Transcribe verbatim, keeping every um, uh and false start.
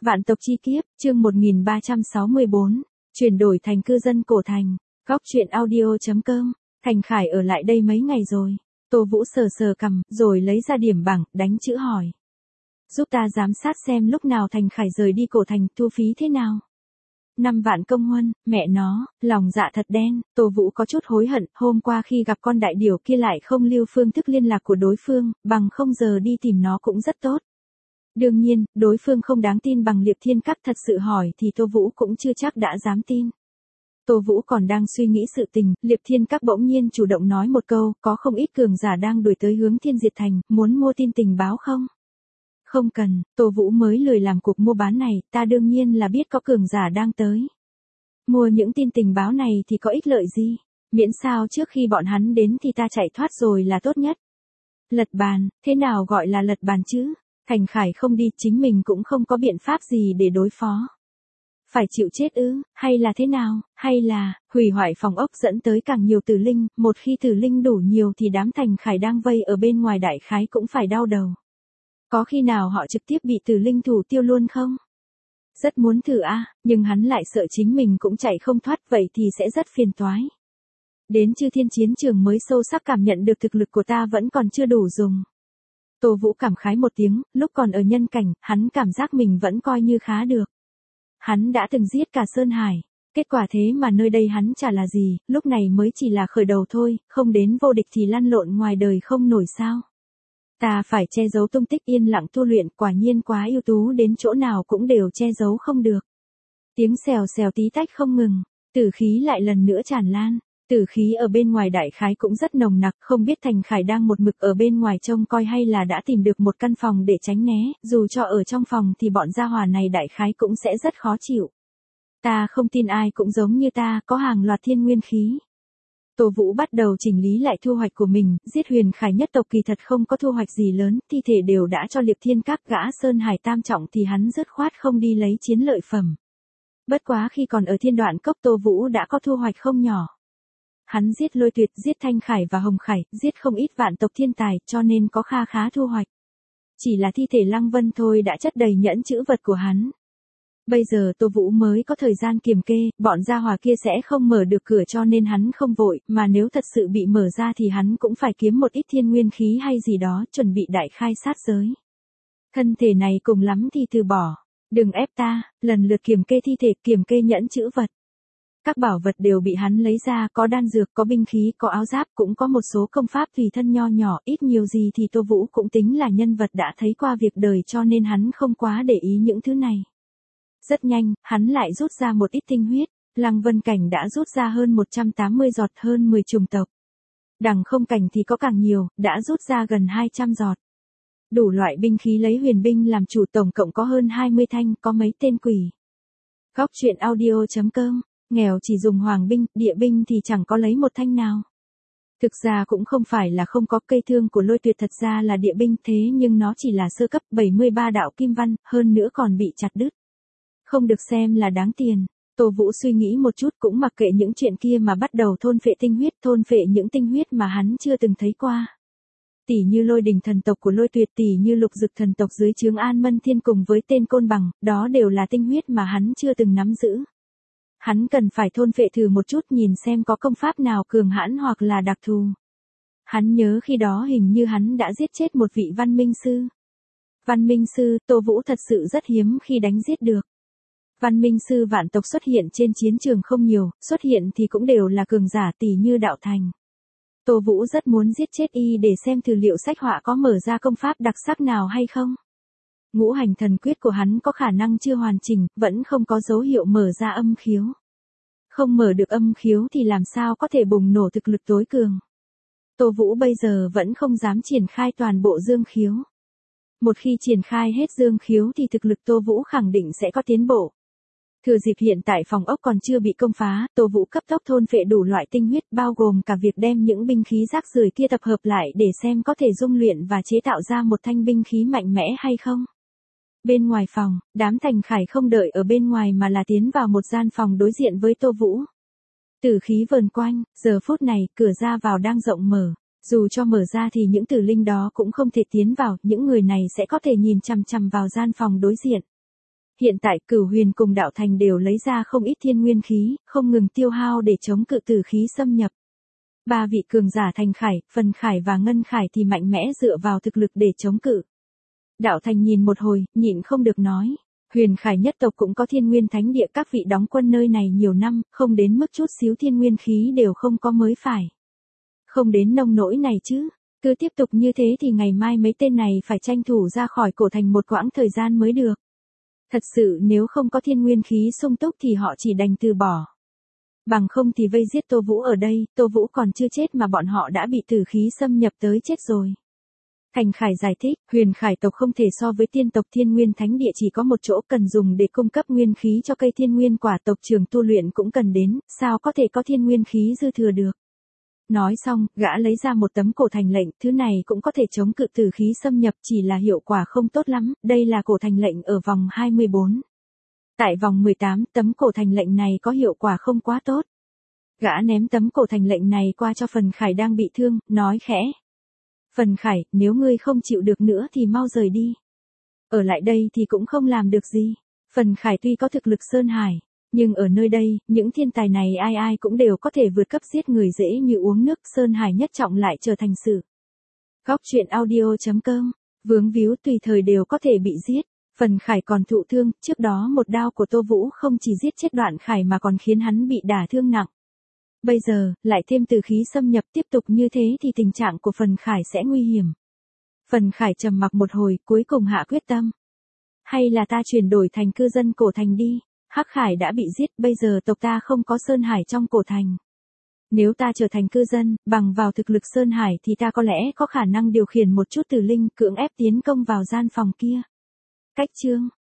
Vạn tộc chi kiếp, chương một nghìn ba trăm sáu mươi bốn, chuyển đổi thành cư dân cổ thành. Góc truyện audio.com, Thành Khải ở lại đây mấy ngày rồi. Tô Vũ sờ sờ cằm, rồi lấy ra điểm bảng, đánh chữ hỏi. Giúp ta giám sát xem lúc nào Thành Khải rời đi cổ thành, thu phí thế nào. Năm vạn công huân, mẹ nó, lòng dạ thật đen. Tô Vũ có chút hối hận, hôm qua khi gặp con đại điểu kia lại không lưu phương thức liên lạc của đối phương, bằng không giờ đi tìm nó cũng rất tốt. Đương nhiên, đối phương không đáng tin bằng Liệp Thiên Các, thật sự hỏi thì Tô Vũ cũng chưa chắc đã dám tin. Tô Vũ còn đang suy nghĩ sự tình, Liệp Thiên Các bỗng nhiên chủ động nói một câu, có không ít cường giả đang đuổi tới hướng Thiên Diệt Thành, muốn mua tin tình báo không? Không cần, Tô Vũ mới lười làm cuộc mua bán này, ta đương nhiên là biết có cường giả đang tới. Mua những tin tình báo này thì có ích lợi gì? Miễn sao trước khi bọn hắn đến thì ta chạy thoát rồi là tốt nhất. Lật bàn, thế nào gọi là lật bàn chứ? Thành Khải không đi, chính mình cũng không có biện pháp gì để đối phó. Phải chịu chết ư, hay là thế nào, hay là, hủy hoại phòng ốc dẫn tới càng nhiều tử linh, một khi tử linh đủ nhiều thì đám Thành Khải đang vây ở bên ngoài đại khái cũng phải đau đầu. Có khi nào họ trực tiếp bị tử linh thủ tiêu luôn không? Rất muốn thử a, nhưng hắn lại sợ chính mình cũng chạy không thoát, vậy thì sẽ rất phiền toái. Đến Chư Thiên chiến trường mới sâu sắc cảm nhận được thực lực của ta vẫn còn chưa đủ dùng. Tô Vũ cảm khái một tiếng, lúc còn ở nhân cảnh, hắn cảm giác mình vẫn coi như khá được. Hắn đã từng giết cả Sơn Hải, kết quả thế mà nơi đây hắn chả là gì, lúc này mới chỉ là khởi đầu thôi, không đến vô địch thì lăn lộn ngoài đời không nổi sao. Ta phải che giấu tung tích, yên lặng tu luyện, quả nhiên quá ưu tú đến chỗ nào cũng đều che giấu không được. Tiếng xèo xèo tí tách không ngừng, tử khí lại lần nữa tràn lan. Tử khí ở bên ngoài đại khái cũng rất nồng nặc, không biết Thành Khải đang một mực ở bên ngoài trông coi hay là đã tìm được một căn phòng để tránh né, dù cho ở trong phòng thì bọn gia hỏa này đại khái cũng sẽ rất khó chịu. Ta không tin ai cũng giống như ta, có hàng loạt thiên nguyên khí. Tô Vũ bắt đầu chỉnh lý lại thu hoạch của mình, giết Huyền Khải nhất tộc kỳ thật không có thu hoạch gì lớn, thi thể đều đã cho Liệp Thiên Các, gã Sơn Hải tam trọng thì hắn dứt khoát không đi lấy chiến lợi phẩm. Bất quá khi còn ở Thiên Đoạn Cốc Tô Vũ đã có thu hoạch không nhỏ. Hắn giết Lôi Tuyệt, giết Thanh Khải và Hồng Khải, giết không ít vạn tộc thiên tài, cho nên có kha khá thu hoạch. Chỉ là thi thể Lăng Vân thôi đã chất đầy nhẫn chữ vật của hắn. Bây giờ Tô Vũ mới có thời gian kiểm kê, bọn gia hỏa kia sẽ không mở được cửa cho nên hắn không vội, mà nếu thật sự bị mở ra thì hắn cũng phải kiếm một ít thiên nguyên khí hay gì đó, chuẩn bị đại khai sát giới. Thân thể này cùng lắm thì từ bỏ. Đừng ép ta, lần lượt kiểm kê thi thể, kiểm kê nhẫn chữ vật. Các bảo vật đều bị hắn lấy ra, có đan dược, có binh khí, có áo giáp, cũng có một số công pháp tùy thân nho nhỏ, ít nhiều gì thì Tô Vũ cũng tính là nhân vật đã thấy qua việc đời cho nên hắn không quá để ý những thứ này. Rất nhanh, hắn lại rút ra một ít tinh huyết, Lăng Vân cảnh đã rút ra hơn một trăm tám mươi giọt, hơn mười chủng tộc. Đằng không cảnh thì có càng nhiều, đã rút ra gần hai trăm giọt. Đủ loại binh khí lấy huyền binh làm chủ, tổng cộng có hơn hai mươi thanh, có mấy tên quỷ. Góc truyện audio.com, nghèo chỉ dùng hoàng binh, địa binh thì chẳng có lấy một thanh nào. Thực ra cũng không phải là không có, cây thương của Lôi Tuyệt thật ra là địa binh, thế nhưng nó chỉ là sơ cấp, bảy mươi ba đạo kim văn, hơn nữa còn bị chặt đứt. Không được xem là đáng tiền. Tô Vũ suy nghĩ một chút cũng mặc kệ những chuyện kia mà bắt đầu thôn phệ tinh huyết, thôn phệ những tinh huyết mà hắn chưa từng thấy qua. Tỷ như Lôi Đình thần tộc của Lôi Tuyệt, tỷ như Lục Dực thần tộc dưới trướng An Mân Thiên cùng với tên Côn Bằng, đó đều là tinh huyết mà hắn chưa từng nắm giữ. Hắn cần phải thôn phệ thử một chút, nhìn xem có công pháp nào cường hãn hoặc là đặc thù. Hắn nhớ khi đó hình như hắn đã giết chết một vị văn minh sư. Văn minh sư, Tô Vũ thật sự rất hiếm khi đánh giết được. Văn minh sư vạn tộc xuất hiện trên chiến trường không nhiều, xuất hiện thì cũng đều là cường giả tỷ như Đạo Thành. Tô Vũ rất muốn giết chết y để xem thử liệu sách họa có mở ra công pháp đặc sắc nào hay không. Ngũ hành thần quyết của hắn có khả năng chưa hoàn chỉnh, vẫn không có dấu hiệu mở ra âm khiếu. Không mở được âm khiếu thì làm sao có thể bùng nổ thực lực tối cường. Tô Vũ bây giờ vẫn không dám triển khai toàn bộ dương khiếu. Một khi triển khai hết dương khiếu thì thực lực Tô Vũ khẳng định sẽ có tiến bộ. Thừa dịp hiện tại phòng ốc còn chưa bị công phá, Tô Vũ cấp tốc thôn phệ đủ loại tinh huyết, bao gồm cả việc đem những binh khí rác rưởi kia tập hợp lại để xem có thể dung luyện và chế tạo ra một thanh binh khí mạnh mẽ hay không. Bên ngoài phòng, đám Thành Khải không đợi ở bên ngoài mà là tiến vào một gian phòng đối diện với Tô Vũ. Tử khí vờn quanh, giờ phút này, cửa ra vào đang rộng mở. Dù cho mở ra thì những tử linh đó cũng không thể tiến vào, những người này sẽ có thể nhìn chằm chằm vào gian phòng đối diện. Hiện tại Cửu Huyền cùng Đạo Thành đều lấy ra không ít thiên nguyên khí, không ngừng tiêu hao để chống cự tử khí xâm nhập. Ba vị cường giả Thành Khải, Phần Khải và Ngân Khải thì mạnh mẽ dựa vào thực lực để chống cự. Đạo Thành nhìn một hồi, nhịn không được nói. Huyền Khải nhất tộc cũng có thiên nguyên thánh địa, các vị đóng quân nơi này nhiều năm, không đến mức chút xíu thiên nguyên khí đều không có mới phải. Không đến nông nỗi này chứ, cứ tiếp tục như thế thì ngày mai mấy tên này phải tranh thủ ra khỏi cổ thành một quãng thời gian mới được. Thật sự nếu không có thiên nguyên khí sung túc thì họ chỉ đành từ bỏ. Bằng không thì vây giết Tô Vũ ở đây, Tô Vũ còn chưa chết mà bọn họ đã bị tử khí xâm nhập tới chết rồi. Thành Khải giải thích, Huyền Khải tộc không thể so với tiên tộc, thiên nguyên thánh địa chỉ có một chỗ cần dùng để cung cấp nguyên khí cho cây thiên nguyên quả, tộc trưởng tu luyện cũng cần đến, sao có thể có thiên nguyên khí dư thừa được. Nói xong, gã lấy ra một tấm cổ thành lệnh, thứ này cũng có thể chống cự tử khí xâm nhập, chỉ là hiệu quả không tốt lắm, đây là cổ thành lệnh ở vòng hai mươi bốn. Tại vòng mười tám, tấm cổ thành lệnh này có hiệu quả không quá tốt. Gã ném tấm cổ thành lệnh này qua cho Phần Khải đang bị thương, nói khẽ. Phần Khải, nếu ngươi không chịu được nữa thì mau rời đi. Ở lại đây thì cũng không làm được gì. Phần Khải tuy có thực lực Sơn Hải, nhưng ở nơi đây, những thiên tài này ai ai cũng đều có thể vượt cấp giết người dễ như uống nước, Sơn Hải nhất trọng lại trở thành sự. Góc truyện audio chấm com, vướng víu tùy thời đều có thể bị giết. Phần Khải còn thụ thương, trước đó một đao của Tô Vũ không chỉ giết chết Đoạn Khải mà còn khiến hắn bị đả thương nặng. Bây giờ, lại thêm tử khí xâm nhập, tiếp tục như thế thì tình trạng của Phần Khải sẽ nguy hiểm. Phần Khải trầm mặc một hồi, cuối cùng hạ quyết tâm. Hay là ta chuyển đổi thành cư dân cổ thành đi, Hắc Khải đã bị giết, bây giờ tộc ta không có Sơn Hải trong cổ thành. Nếu ta trở thành cư dân, bằng vào thực lực Sơn Hải thì ta có lẽ có khả năng điều khiển một chút tử linh, cưỡng ép tiến công vào gian phòng kia. Cách chương